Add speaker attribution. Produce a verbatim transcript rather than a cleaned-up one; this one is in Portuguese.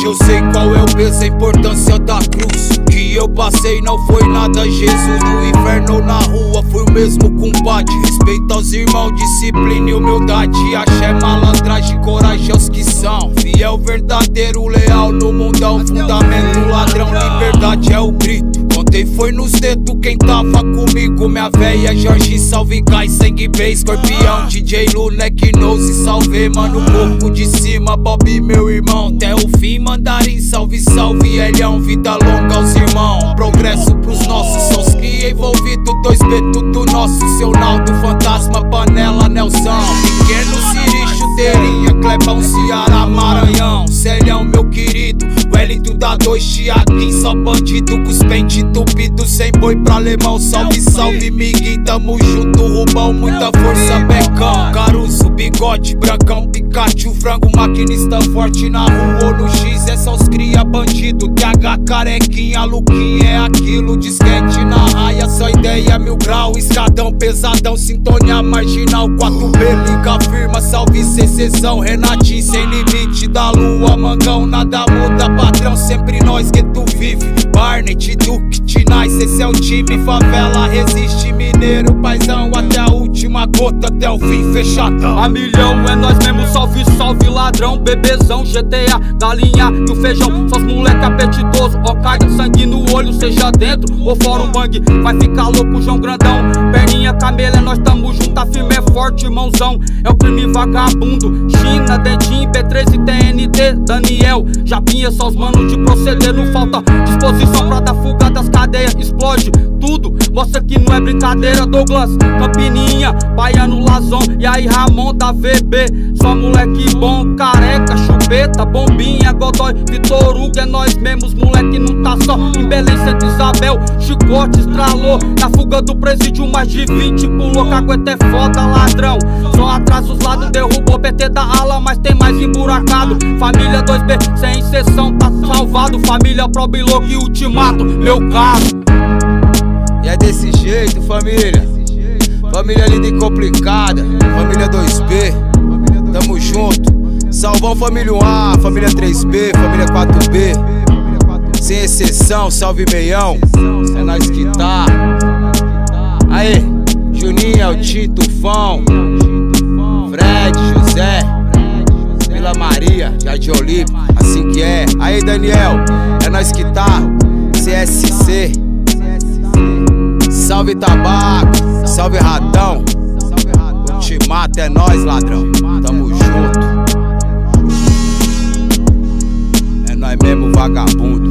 Speaker 1: Hoje eu sei qual é o peso, a importância da cruz. O que eu passei não foi nada, Jesus. No inferno ou na rua fui o mesmo compadre. Respeito aos irmãos, disciplina e humildade. Axé, malandragem, coragem aos que são fiel, verdadeiro, leal no mundão. Fundamento, ladrão, liberdade é o grito. Contei foi nos dedos quem tava comigo. Minha véia, Jorge, salve Gai, sangue bem, escorpião, D J Luna, Knose, salve mano, corpo de cima, Bob, meu irmão. Até o fim, mandarim, salve, salve, Elião, vida longa aos irmãos. Progresso pros nossos, são os cria envolvido, dois B, tudo nosso. Seu Naldo, Fantasma, Panela, Nelson, Pequeno Siri, Chuteirinha, Clebão, Ceará, Maranhão, Celhão, meu querido, Wellington da dois, Tiaguinho, só bandido, com os pentes entupidos, sem boi pra alemão. Salve, salve, Miguel, tamo junto, Rubão, muita força, Becão, Caruso, Bigode, Brancão, Pikachu, frango, maquinista forte na rua ou no X, é só os cria bandido, T H, carequinha, Luquinha, é aquilo, disquete na raia, só ideia, mil grau, escadão, pesadão, sintonia marginal, quatro B, liga firma, salve, secessão, Renatinho, sem limite da lua, Mangão, nada muda, patrão, sempre nós que tu vive, Barnett, Duke, Tinais, esse é o time, favela resiste, mineiro, paizão, até a última gota, até o fim, fechadão.
Speaker 2: A milhão é nós mesmo, salve, salve, ladrão, bebezão, G T A, galinha e o feijão, só os moleque apetitoso, ó, carga, sangue no olho, seja dentro ou fora um bang, vai ficar louco, João Grandão, perninha, camelo, é nós tamo junto, tá firme, é forte, irmãozão, é o crime vagabundo, China, Dentinho, B treze, T N T, Daniel, Japinha, só os manos de proceder, não falta disposição pra dar fuga das cadeias, explode tudo, mostra que não é brincadeira, Douglas, Campininha, Baiano, Lazon, e aí Ramon da V B, só moleque bom, careca, chupeta, bombinha, Godoy, Vitor Hugo, é nós mesmos, moleque não tá só em Belém, Santa Isabel, chicote estralou, na fuga do presídio mais de vinte pulou, cagueta é foda, ladrão, só atrás os lados derrubou, P T da ala, mas tem mais emburacado, família dois B, sem exceção, tá salvado, família Probiloco e Ultimato, meu carro.
Speaker 1: E é desse jeito, família, família linda e complicada, família dois B, tamo junto, Salvão, família um A, família três B, família quatro B, sem exceção, salve meião, é nós que tá. Aê, Juninho, Eltinho, Tufão, Fred, José, Vila Maria, Jardim Olímpico, assim que é. Aí Daniel, é nós que tá, C S C, salve Tabaco, salve Ratão, Ultimato é nós, ladrão, tamo junto, é nós mesmo, vagabundo.